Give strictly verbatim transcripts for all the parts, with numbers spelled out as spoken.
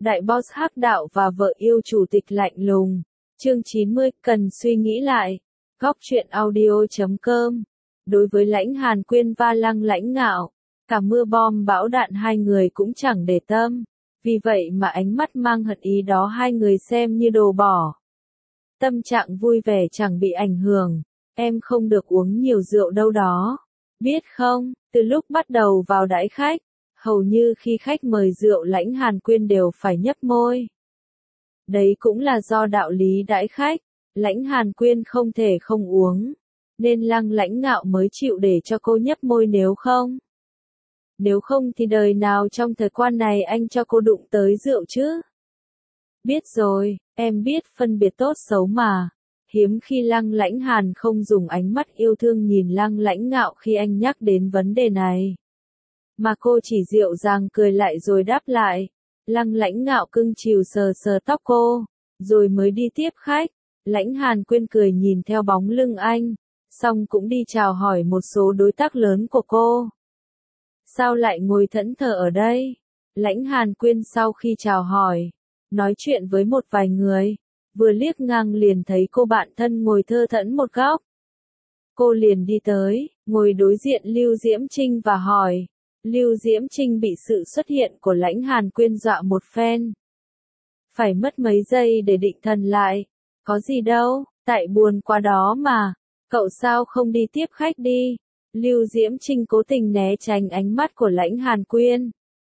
Đại boss hắc đạo và vợ yêu chủ tịch lạnh lùng. Chương chín mươi, cần suy nghĩ lại. Góc truyện audio chấm com. Đối với Lãnh Hàn Quyên và Lăng Lãnh Ngạo, cả mưa bom bão đạn hai người cũng chẳng để tâm. Vì vậy mà ánh mắt mang hận ý đó hai người xem như đồ bỏ. Tâm trạng vui vẻ chẳng bị ảnh hưởng. Em không được uống nhiều rượu đâu đó. Biết không, từ lúc bắt đầu vào đãi khách, hầu như khi khách mời rượu Lãnh Hàn Quyên đều phải nhấp môi. Đấy cũng là do đạo lý đãi khách, Lãnh Hàn Quyên không thể không uống, nên Lăng Lãnh Ngạo mới chịu để cho cô nhấp môi nếu không. Nếu không thì đời nào trong thời quan này anh cho cô đụng tới rượu chứ? Biết rồi, em biết phân biệt tốt xấu mà. Hiếm khi Lăng Lãnh Hàn không dùng ánh mắt yêu thương nhìn Lăng Lãnh Ngạo khi anh nhắc đến vấn đề này. Mà cô chỉ dịu dàng cười lại rồi đáp lại. Lăng Lãnh Ngạo cưng chiều sờ sờ tóc cô, rồi mới đi tiếp khách. Lãnh Hàn Quyên cười nhìn theo bóng lưng anh, xong cũng đi chào hỏi một số đối tác lớn của cô. Sao lại ngồi thẫn thờ ở đây? Lãnh Hàn Quyên sau khi chào hỏi, nói chuyện với một vài người, vừa liếc ngang liền thấy cô bạn thân ngồi thơ thẫn một góc. Cô liền đi tới, ngồi đối diện Lưu Diễm Trinh và hỏi. Lưu Diễm Trinh bị sự xuất hiện của Lãnh Hàn Quyên dọa một phen. Phải mất mấy giây để định thần lại. Có gì đâu, tại buồn quá đó mà. Cậu sao không đi tiếp khách đi? Lưu Diễm Trinh cố tình né tránh ánh mắt của Lãnh Hàn Quyên.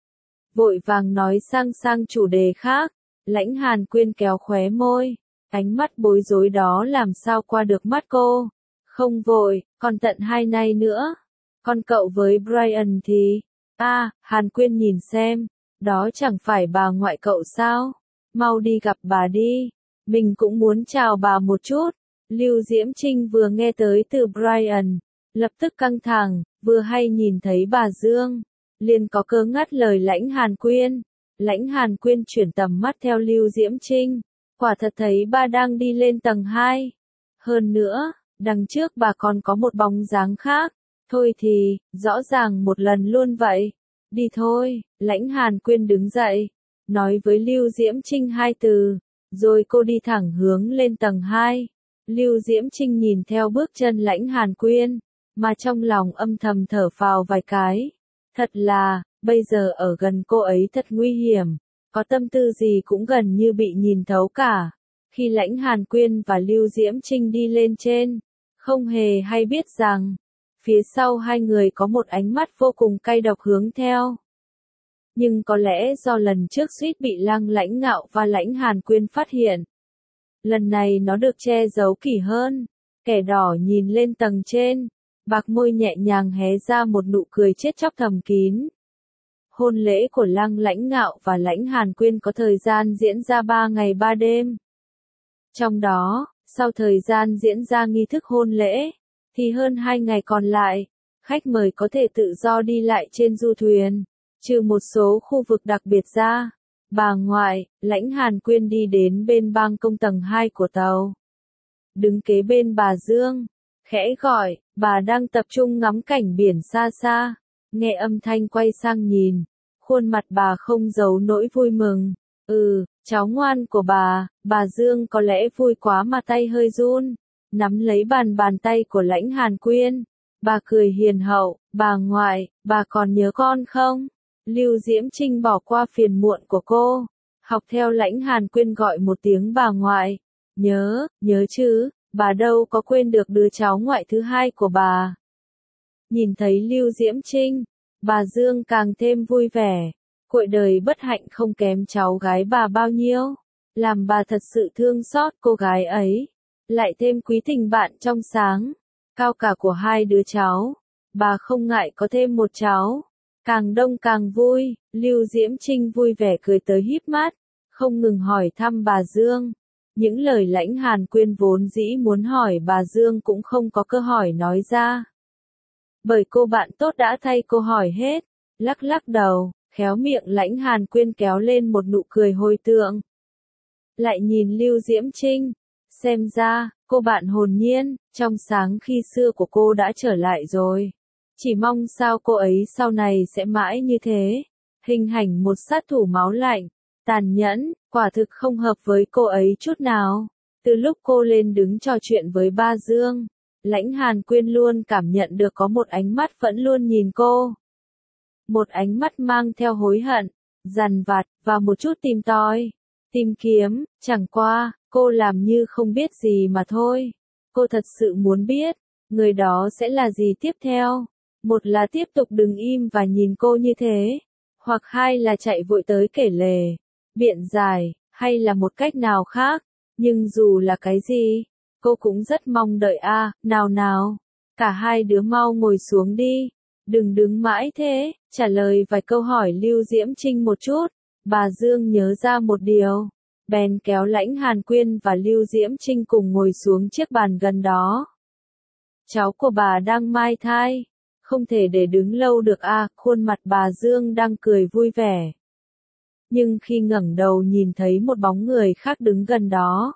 Vội vàng nói sang sang chủ đề khác. Lãnh Hàn Quyên kéo khóe môi. Ánh mắt bối rối đó làm sao qua được mắt cô. Không vội, còn tận hai nay nữa. Còn cậu với Brian thì... À, Hàn Quyên nhìn xem. Đó chẳng phải bà ngoại cậu sao? Mau đi gặp bà đi. Mình cũng muốn chào bà một chút. Lưu Diễm Trinh vừa nghe tới từ Brian, lập tức căng thẳng, vừa hay nhìn thấy bà Dương, liền có cơ ngắt lời Lãnh Hàn Quyên. Lãnh Hàn Quyên chuyển tầm mắt theo Lưu Diễm Trinh, quả thật thấy bà đang đi lên tầng hai. Hơn nữa, đằng trước bà còn có một bóng dáng khác. Thôi thì, rõ ràng một lần luôn vậy. Đi thôi, Lãnh Hàn Quyên đứng dậy, nói với Lưu Diễm Trinh hai từ, rồi cô đi thẳng hướng lên tầng hai. Lưu Diễm Trinh nhìn theo bước chân Lãnh Hàn Quyên, mà trong lòng âm thầm thở phào vài cái. Thật là, bây giờ ở gần cô ấy thật nguy hiểm, có tâm tư gì cũng gần như bị nhìn thấu cả. Khi Lãnh Hàn Quyên và Lưu Diễm Trinh đi lên trên, không hề hay biết rằng, phía sau hai người có một ánh mắt vô cùng cay độc hướng theo. Nhưng có lẽ do lần trước suýt bị Lăng Lãnh Ngạo và Lãnh Hàn Quyên phát hiện. Lần này nó được che giấu kỹ hơn. Kẻ đỏ nhìn lên tầng trên, bạc môi nhẹ nhàng hé ra một nụ cười chết chóc thầm kín. Hôn lễ của Lăng Lãnh Ngạo và Lãnh Hàn Quyên có thời gian diễn ra ba ngày ba đêm. Trong đó, sau thời gian diễn ra nghi thức hôn lễ, thì hơn hai ngày còn lại, khách mời có thể tự do đi lại trên du thuyền, trừ một số khu vực đặc biệt ra. Bà ngoại, Lãnh Hàn Quyên đi đến bên ban công tầng hai của tàu. Đứng kế bên bà Dương, khẽ gọi, bà đang tập trung ngắm cảnh biển xa xa. Nghe âm thanh quay sang nhìn, khuôn mặt bà không giấu nỗi vui mừng. Ừ, cháu ngoan của bà, bà Dương có lẽ vui quá mà tay hơi run. Nắm lấy bàn bàn tay của Lãnh Hàn Quyên. Bà cười hiền hậu, bà ngoại, bà còn nhớ con không? Lưu Diễm Trinh bỏ qua phiền muộn của cô, học theo Lãnh Hàn Quyên gọi một tiếng bà ngoại. Nhớ, nhớ chứ, bà đâu có quên được đứa cháu ngoại thứ hai của bà. Nhìn thấy Lưu Diễm Trinh, bà Dương càng thêm vui vẻ. Cuộc đời bất hạnh không kém cháu gái bà bao nhiêu, làm bà thật sự thương xót cô gái ấy. Lại thêm quý tình bạn trong sáng, cao cả của hai đứa cháu, bà không ngại có thêm một cháu. Càng đông càng vui, Lưu Diễm Trinh vui vẻ cười tới híp mắt, không ngừng hỏi thăm bà Dương. Những lời Lãnh Hàn Quyên vốn dĩ muốn hỏi bà Dương cũng không có cơ hội nói ra. Bởi cô bạn tốt đã thay cô hỏi hết, lắc lắc đầu, khéo miệng Lãnh Hàn Quyên kéo lên một nụ cười hồi tượng. Lại nhìn Lưu Diễm Trinh, xem ra, cô bạn hồn nhiên, trong sáng khi xưa của cô đã trở lại rồi. Chỉ mong sao cô ấy sau này sẽ mãi như thế, hình ảnh một sát thủ máu lạnh, Tàn nhẫn, quả thực không hợp với cô ấy chút nào. Từ lúc cô lên đứng trò chuyện với Ba Dương, Lãnh Hàn Quyên luôn cảm nhận được có một ánh mắt vẫn luôn nhìn cô. Một ánh mắt mang theo hối hận, dằn vặt, và một chút tìm tòi, tìm kiếm, chẳng qua, cô làm như không biết gì mà thôi. Cô thật sự muốn biết, người đó sẽ là gì tiếp theo. Một là tiếp tục đứng im và nhìn cô như thế, hoặc hai là chạy vội tới kể lể, biện giải, hay là một cách nào khác. Nhưng dù là cái gì, cô cũng rất mong đợi a, à, nào nào, cả hai đứa mau ngồi xuống đi, đừng đứng mãi thế, trả lời vài câu hỏi Lưu Diễm Trinh một chút. Bà Dương nhớ ra một điều, bèn kéo Lãnh Hàn Quyên và Lưu Diễm Trinh cùng ngồi xuống chiếc bàn gần đó. Cháu của bà đang mang thai, không thể để đứng lâu được a, à, khuôn mặt bà Dương đang cười vui vẻ. Nhưng khi ngẩng đầu nhìn thấy một bóng người khác đứng gần đó,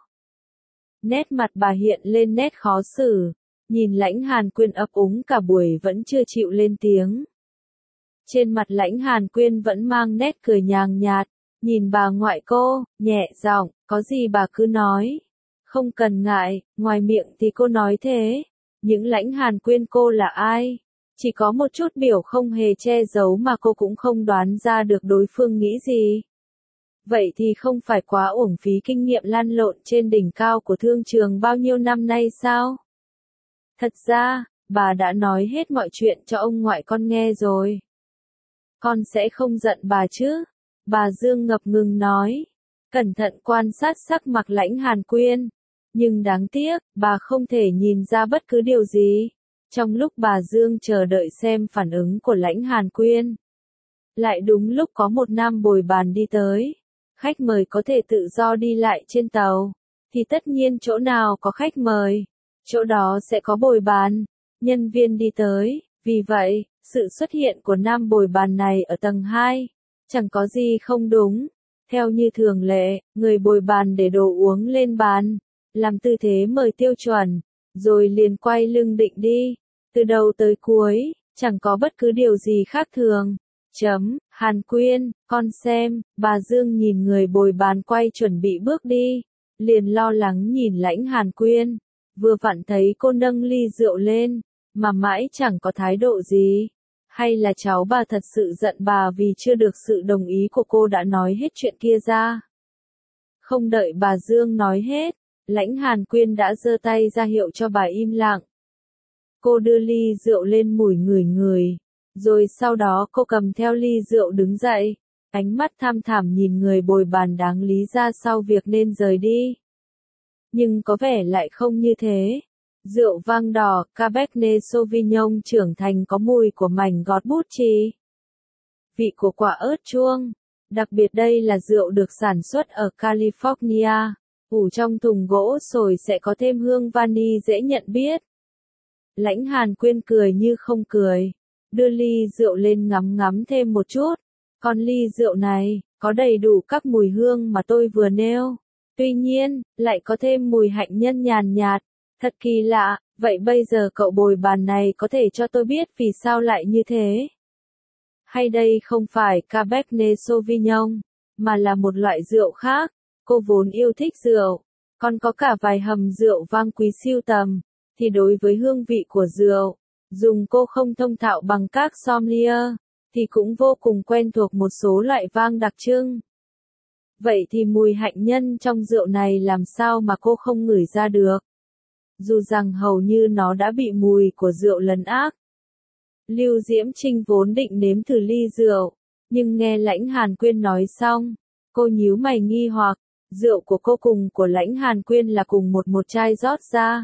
nét mặt bà hiện lên nét khó xử, nhìn Lãnh Hàn Quyên ấp úng cả buổi vẫn chưa chịu lên tiếng. Trên mặt Lãnh Hàn Quyên vẫn mang nét cười nhàn nhạt, nhìn bà ngoại cô, nhẹ giọng, có gì bà cứ nói. Không cần ngại, ngoài miệng thì cô nói thế. Những Lãnh Hàn Quyên cô là ai? Chỉ có một chút biểu không hề che giấu mà cô cũng không đoán ra được đối phương nghĩ gì. Vậy thì không phải quá uổng phí kinh nghiệm lăn lộn trên đỉnh cao của thương trường bao nhiêu năm nay sao? Thật ra, bà đã nói hết mọi chuyện cho ông ngoại con nghe rồi. Con sẽ không giận bà chứ? Bà Dương ngập ngừng nói, cẩn thận quan sát sắc mặt Lãnh Hàn Quyên. Nhưng đáng tiếc, bà không thể nhìn ra bất cứ điều gì. Trong lúc bà Dương chờ đợi xem phản ứng của Lãnh Hàn Quyên, lại đúng lúc có một nam bồi bàn đi tới. Khách mời có thể tự do đi lại trên tàu, thì tất nhiên chỗ nào có khách mời, chỗ đó sẽ có bồi bàn, nhân viên đi tới. Vì vậy, sự xuất hiện của nam bồi bàn này ở tầng hai, chẳng có gì không đúng. Theo như thường lệ, người bồi bàn để đồ uống lên bàn, làm tư thế mời tiêu chuẩn, rồi liền quay lưng định đi. Từ đầu tới cuối, chẳng có bất cứ điều gì khác thường. Chấm, Hàn Quyên, con xem, bà Dương nhìn người bồi bàn quay chuẩn bị bước đi, liền lo lắng nhìn Lãnh Hàn Quyên, vừa vặn thấy cô nâng ly rượu lên, mà mãi chẳng có thái độ gì. Hay là cháu bà thật sự giận bà vì chưa được sự đồng ý của cô đã nói hết chuyện kia ra. Không đợi bà Dương nói hết, Lãnh Hàn Quyên đã giơ tay ra hiệu cho bà im lặng. Cô đưa ly rượu lên mùi ngửi ngửi, rồi sau đó cô cầm theo ly rượu đứng dậy, ánh mắt tham thẳm nhìn người bồi bàn đáng lý ra sau việc nên rời đi. Nhưng có vẻ lại không như thế. Rượu vang đỏ, Cabernet Sauvignon trưởng thành có mùi của mảnh gót bút chì, vị của quả ớt chuông. Đặc biệt đây là rượu được sản xuất ở California, ủ trong thùng gỗ sồi sẽ có thêm hương vani dễ nhận biết. Lãnh Hàn Quyên cười như không cười, đưa ly rượu lên ngắm ngắm thêm một chút. Còn ly rượu này, có đầy đủ các mùi hương mà tôi vừa nêu. Tuy nhiên, lại có thêm mùi hạnh nhân nhàn nhạt. Thật kỳ lạ, vậy bây giờ cậu bồi bàn này có thể cho tôi biết vì sao lại như thế? Hay đây không phải Cabernet Sauvignon, mà là một loại rượu khác? Cô vốn yêu thích rượu, còn có cả vài hầm rượu vang quý siêu tầm, thì đối với hương vị của rượu, dùng cô không thông thạo bằng các sommelier, thì cũng vô cùng quen thuộc một số loại vang đặc trưng. Vậy thì mùi hạnh nhân trong rượu này làm sao mà cô không ngửi ra được? Dù rằng hầu như nó đã bị mùi của rượu lấn át. Lưu Diễm Trinh vốn định nếm thử ly rượu, nhưng nghe Lãnh Hàn Quyên nói xong, cô nhíu mày nghi hoặc, rượu của cô cùng của Lãnh Hàn Quyên là cùng một một chai rót ra.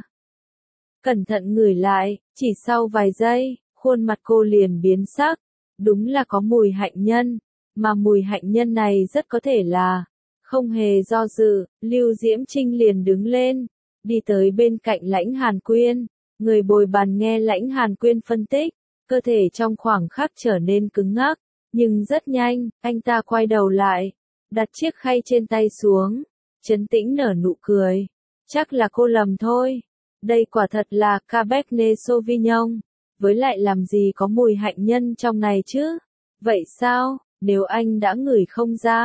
Cẩn thận ngửi lại, chỉ sau vài giây, khuôn mặt cô liền biến sắc, đúng là có mùi hạnh nhân, mà mùi hạnh nhân này rất có thể là, không hề do dự, Lưu Diễm Trinh liền đứng lên, đi tới bên cạnh Lãnh Hàn Quyên. Người bồi bàn nghe Lãnh Hàn Quyên phân tích, cơ thể trong khoảng khắc trở nên cứng ngắc, nhưng rất nhanh, anh ta quay đầu lại, đặt chiếc khay trên tay xuống, trấn tĩnh nở nụ cười. Chắc là cô lầm thôi. Đây quả thật là Cabernet Sauvignon, với lại làm gì có mùi hạnh nhân trong này chứ? Vậy sao, nếu anh đã ngửi không ra,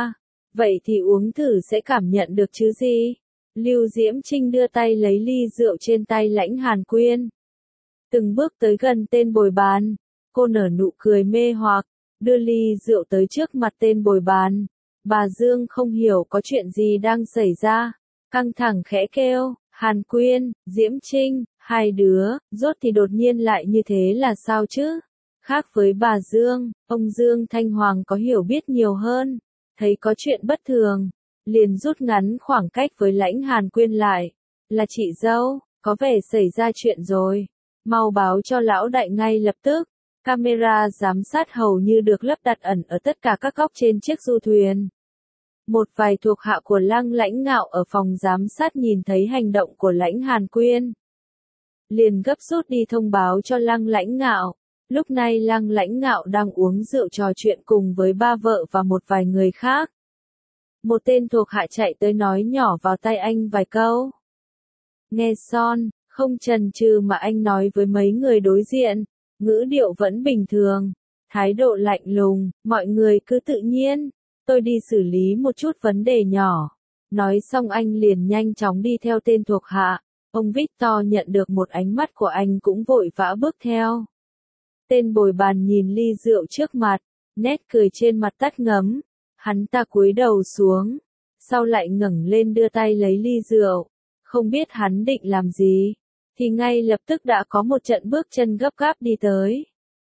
Vậy thì uống thử sẽ cảm nhận được chứ gì? Lưu Diễm Trinh đưa tay lấy ly rượu trên tay Lãnh Hàn Quyên. Từng bước tới gần tên bồi bàn. Cô nở nụ cười mê hoặc, đưa ly rượu tới trước mặt tên bồi bàn. Bà Dương không hiểu có chuyện gì đang xảy ra. Căng thẳng khẽ kêu, Hàn Quyên, Diễm Trinh, hai đứa, rốt thì đột nhiên lại như thế là sao chứ? Khác với bà Dương, ông Dương Thanh Hoàng có hiểu biết nhiều hơn. Thấy có chuyện bất thường, liền rút ngắn khoảng cách với Lãnh Hàn Quyên lại. Là chị dâu, có vẻ xảy ra chuyện rồi. Mau báo cho lão đại ngay lập tức. Camera giám sát hầu như được lắp đặt ẩn ở tất cả các góc trên chiếc du thuyền. Một vài thuộc hạ của Lăng Lãnh Ngạo ở phòng giám sát nhìn thấy hành động của Lãnh Hàn Quyên, liền gấp rút đi thông báo cho Lăng Lãnh Ngạo. Lúc này Lăng Lãnh Ngạo đang uống rượu trò chuyện cùng với ba vợ và một vài người khác. Một tên thuộc hạ chạy tới nói nhỏ vào tai anh vài câu. Nghe son, không chần chừ mà anh nói với mấy người đối diện, ngữ điệu vẫn bình thường, thái độ lạnh lùng, mọi người cứ tự nhiên, tôi đi xử lý một chút vấn đề nhỏ. Nói xong anh liền nhanh chóng đi theo tên thuộc hạ, ông Victor nhận được một ánh mắt của anh cũng vội vã bước theo. Tên bồi bàn nhìn ly rượu trước mặt, nét cười trên mặt tắt ngấm, hắn ta cúi đầu xuống, sau lại ngẩng lên đưa tay lấy ly rượu, không biết hắn định làm gì, thì ngay lập tức đã có một trận bước chân gấp gáp đi tới.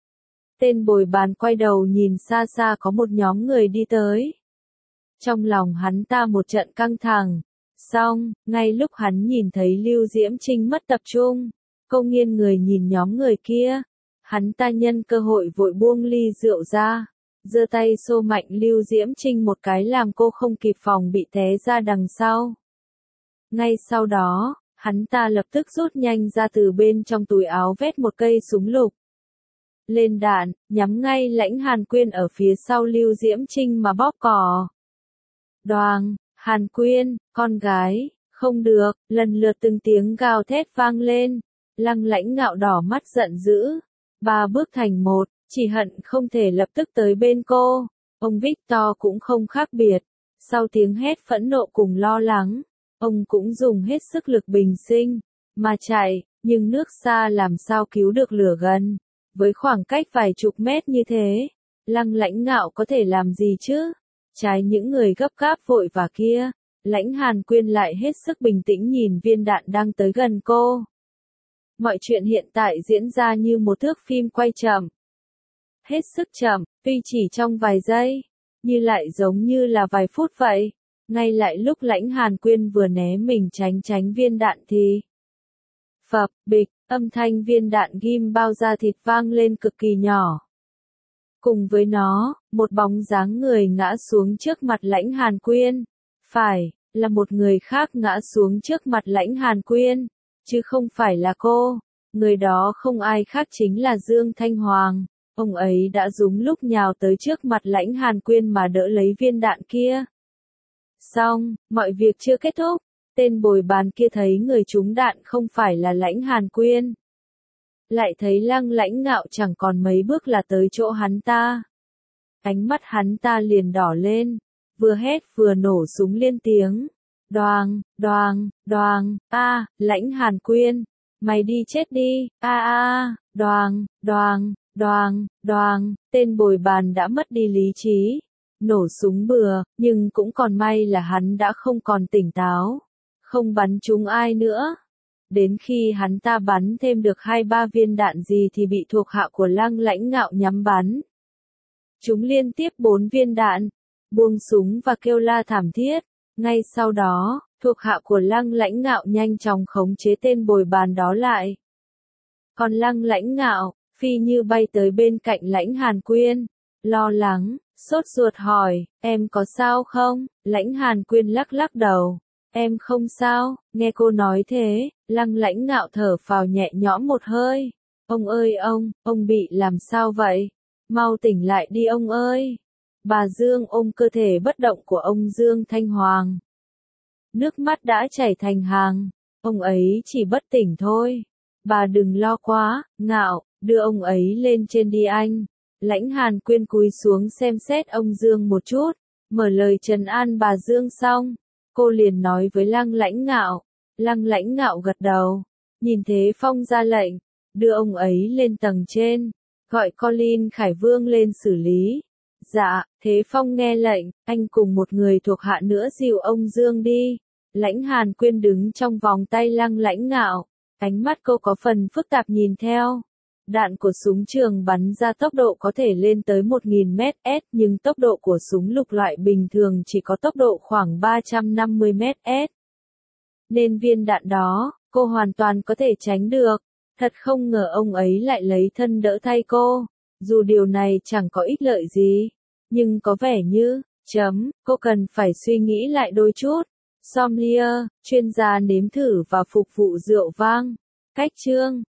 Tên bồi bàn quay đầu nhìn xa xa có một nhóm người đi tới. Trong lòng hắn ta một trận căng thẳng, xong, ngay lúc hắn nhìn thấy Lưu Diễm Trinh mất tập trung, cô nghiêng người nhìn nhóm người kia, hắn ta nhân cơ hội vội buông ly rượu ra, giơ tay xô mạnh Lưu Diễm Trinh một cái làm cô không kịp phòng bị té ra đằng sau. Ngay sau đó, hắn ta lập tức rút nhanh ra từ bên trong túi áo vét một cây súng lục. Lên đạn, nhắm ngay Lãnh Hàn Quyên ở phía sau Lưu Diễm Trinh mà bóp cò. Đoàng, Hàn Quyên, con gái, không được, lần lượt từng tiếng gào thét vang lên. Lăng Lãnh Ngạo đỏ mắt giận dữ. Ba bước thành một, chỉ hận không thể lập tức tới bên cô. Ông Victor cũng không khác biệt. Sau tiếng hét phẫn nộ cùng lo lắng, ông cũng dùng hết sức lực bình sinh, mà chạy, nhưng nước xa làm sao cứu được lửa gần. Với khoảng cách vài chục mét như thế, Lăng Lãnh Ngạo có thể làm gì chứ? Trái những người gấp gáp vội và kia, Lãnh Hàn Quyên lại hết sức bình tĩnh nhìn viên đạn đang tới gần cô. Mọi chuyện hiện tại diễn ra như một thước phim quay chậm. Hết sức chậm, tuy chỉ trong vài giây, như lại giống như là vài phút vậy. Ngay lại lúc Lãnh Hàn Quyên vừa né mình tránh tránh viên đạn thì phập, bịch, âm thanh viên đạn ghim bao da thịt vang lên cực kỳ nhỏ. Cùng với nó, một bóng dáng người ngã xuống trước mặt Lãnh Hàn Quyên. Phải, là một người khác ngã xuống trước mặt Lãnh Hàn Quyên, chứ không phải là cô. Người đó không ai khác chính là Dương Thanh Hoàng. Ông ấy đã đúng lúc nhào tới trước mặt Lãnh Hàn Quyên mà đỡ lấy viên đạn kia. Xong, mọi việc chưa kết thúc. Tên bồi bàn kia thấy người trúng đạn không phải là Lãnh Hàn Quyên. Lại thấy Lăng Lãnh Ngạo chẳng còn mấy bước là tới chỗ hắn ta. Ánh mắt hắn ta liền đỏ lên, vừa hét vừa nổ súng liên tiếng. Đoàng, đoàng, đoàng, a, Lãnh Hàn Quyên, mày đi chết đi, a a, đoàng, đoàng, đoàng, đoàng, tên bồi bàn đã mất đi lý trí. Nổ súng bừa, nhưng cũng còn may là hắn đã không còn tỉnh táo, không bắn trúng ai nữa. Đến khi hắn ta bắn thêm được hai ba viên đạn gì thì bị thuộc hạ của Lăng Lãnh Ngạo nhắm bắn. Chúng liên tiếp bốn viên đạn, buông súng và kêu la thảm thiết. Ngay sau đó, thuộc hạ của Lăng Lãnh Ngạo nhanh chóng khống chế tên bồi bàn đó lại. Còn Lăng Lãnh Ngạo, phi như bay tới bên cạnh Lãnh Hàn Quyên, lo lắng, sốt ruột hỏi, em có sao không? Lãnh Hàn Quyên lắc lắc đầu. Em không sao, nghe cô nói thế, Lăng Lãnh Ngạo thở phào nhẹ nhõm một hơi. Ông ơi ông, ông bị làm sao vậy? Mau tỉnh lại đi ông ơi. Bà Dương ôm cơ thể bất động của ông Dương Thanh Hoàng. Nước mắt đã chảy thành hàng, ông ấy chỉ bất tỉnh thôi. Bà đừng lo quá, Ngạo, đưa ông ấy lên trên đi anh. Lãnh Hàn Quyên cúi xuống xem xét ông Dương một chút, Mở lời trấn an bà Dương xong, cô liền nói với Lăng Lãnh Ngạo. Lăng Lãnh Ngạo gật đầu, nhìn Thế Phong ra lệnh, đưa ông ấy lên tầng trên, gọi Colin Khải Vương lên xử lý. Dạ, Thế Phong nghe lệnh, anh cùng một người thuộc hạ nữa dìu ông Dương đi. Lãnh Hàn Quyên đứng trong vòng tay Lăng Lãnh Ngạo, ánh mắt cô có phần phức tạp nhìn theo. Đạn của súng trường bắn ra tốc độ có thể lên tới một nghìn mét s, nhưng tốc độ của súng lục loại bình thường chỉ có tốc độ khoảng ba trăm năm mươi mét s. Nên viên đạn đó, cô hoàn toàn có thể tránh được. Thật không ngờ ông ấy lại lấy thân đỡ thay cô. Dù điều này chẳng có ích lợi gì, nhưng có vẻ như, chấm, cô cần phải suy nghĩ lại đôi chút. Sommelier, chuyên gia nếm thử và phục vụ rượu vang. Cách chương